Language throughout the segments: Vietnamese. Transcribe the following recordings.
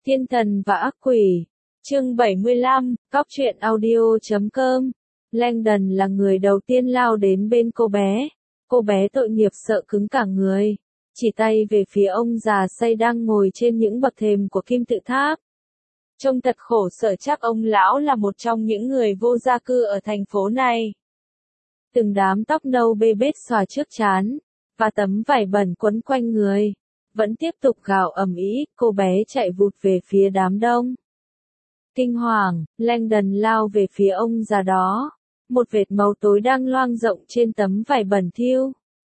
Thiên thần và ác quỷ. Chương 75, Cóc truyện audio.com. Langdon là người đầu tiên lao đến bên cô bé. Cô bé tội nghiệp sợ cứng cả người, chỉ tay về phía ông già say đang ngồi trên những bậc thềm của kim tự tháp. Trông thật khổ sở, chắc ông lão là một trong những người vô gia cư ở thành phố này. Từng đám tóc nâu bê bết xòa trước trán, và tấm vải bẩn quấn quanh người. Vẫn tiếp tục gào ầm ĩ, cô bé chạy vụt về phía đám đông. Kinh hoàng, Langdon lao về phía ông già đó. Một vệt máu tối đang loang rộng trên tấm vải bẩn thỉu.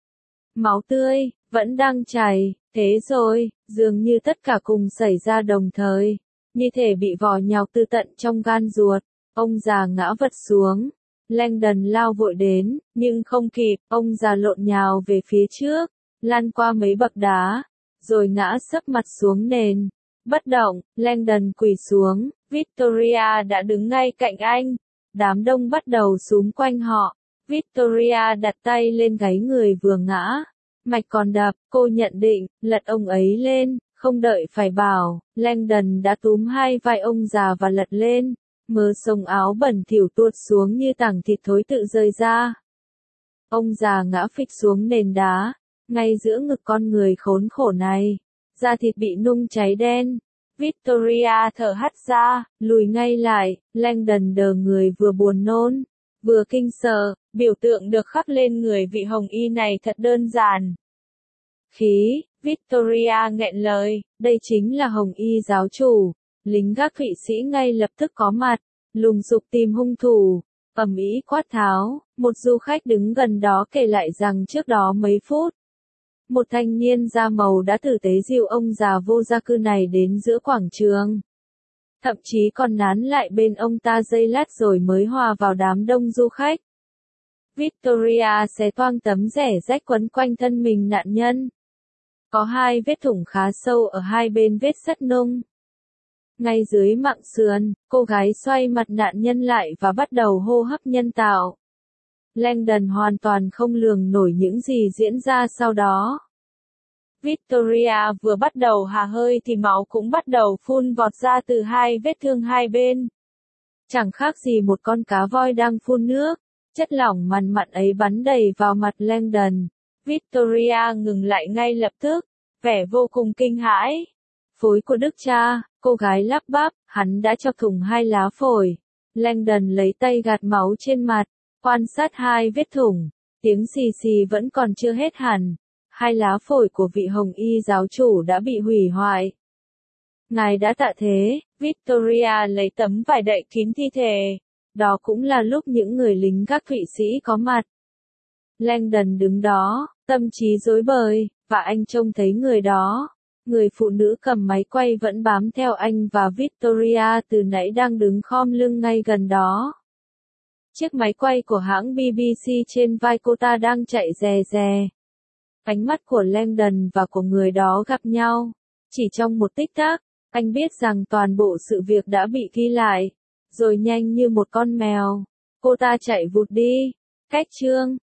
Máu tươi, vẫn đang chảy, thế rồi, dường như tất cả cùng xảy ra đồng thời. Như thể bị vò nhào từ tận trong gan ruột, ông già ngã vật xuống. Langdon lao vội đến, nhưng không kịp, ông già lộn nhào về phía trước, lăn qua mấy bậc đá, rồi ngã sấp mặt xuống nền. Bất động, Langdon quỳ xuống, Victoria đã đứng ngay cạnh anh. Đám đông bắt đầu xúm quanh họ. Victoria đặt tay lên gáy người vừa ngã. Mạch còn đập, cô nhận định, lật ông ấy lên, không đợi phải bảo, Langdon đã túm hai vai ông già và lật lên. Mớ sống áo bẩn thỉu tuột xuống như tảng thịt thối tự rơi ra. Ông già ngã phịch xuống nền đá, ngay giữa ngực con người khốn khổ này. Da thịt bị nung cháy đen. Victoria thở hắt ra, lùi ngay lại. Langdon đờ người, vừa buồn nôn, vừa kinh sợ. Biểu tượng được khắc lên người vị hồng y này thật đơn giản. Khí, Victoria nghẹn lời, đây chính là hồng y giáo chủ. Lính gác Thụy Sĩ ngay lập tức có mặt, lùng sục tìm hung thủ, ầm ĩ quát tháo. Một du khách đứng gần đó kể lại rằng trước đó mấy phút, một thanh niên da màu đã tử tế dìu ông già vô gia cư này đến giữa quảng trường. Thậm chí còn nán lại bên ông ta giây lát rồi mới hòa vào đám đông du khách. Victoria xé toang tấm rẻ rách quấn quanh thân mình nạn nhân. Có hai vết thủng khá sâu ở hai bên vết sắt nung. Ngay dưới mặng sườn, cô gái xoay mặt nạn nhân lại và bắt đầu hô hấp nhân tạo. Langdon hoàn toàn không lường nổi những gì diễn ra sau đó. Victoria vừa bắt đầu hà hơi thì máu cũng bắt đầu phun vọt ra từ hai vết thương hai bên. Chẳng khác gì một con cá voi đang phun nước. Chất lỏng mằn mặn ấy bắn đầy vào mặt Langdon. Victoria ngừng lại ngay lập tức, vẻ vô cùng kinh hãi. Phối của Đức Cha, cô gái lắp bắp, hắn đã chọc thủng hai lá phổi. Langdon lấy tay gạt máu trên mặt, quan sát hai vết thủng. Tiếng xì xì vẫn còn chưa hết hẳn. Hai lá phổi của vị hồng y giáo chủ đã bị hủy hoại. Ngài đã tạ thế. Victoria lấy tấm vải đậy kín thi thể. Đó cũng là lúc những người lính gác Thụy Sĩ có mặt. Langdon đứng đó, tâm trí rối bời, và anh trông thấy người đó. Người phụ nữ cầm máy quay vẫn bám theo anh và Victoria từ nãy đang đứng khom lưng ngay gần đó. Chiếc máy quay của hãng BBC trên vai cô ta đang chạy rè rè. Ánh mắt của Langdon và của người đó gặp nhau. Chỉ trong một tích tắc, anh biết rằng toàn bộ sự việc đã bị ghi lại. Rồi nhanh như một con mèo, cô ta chạy vụt đi. Cách chương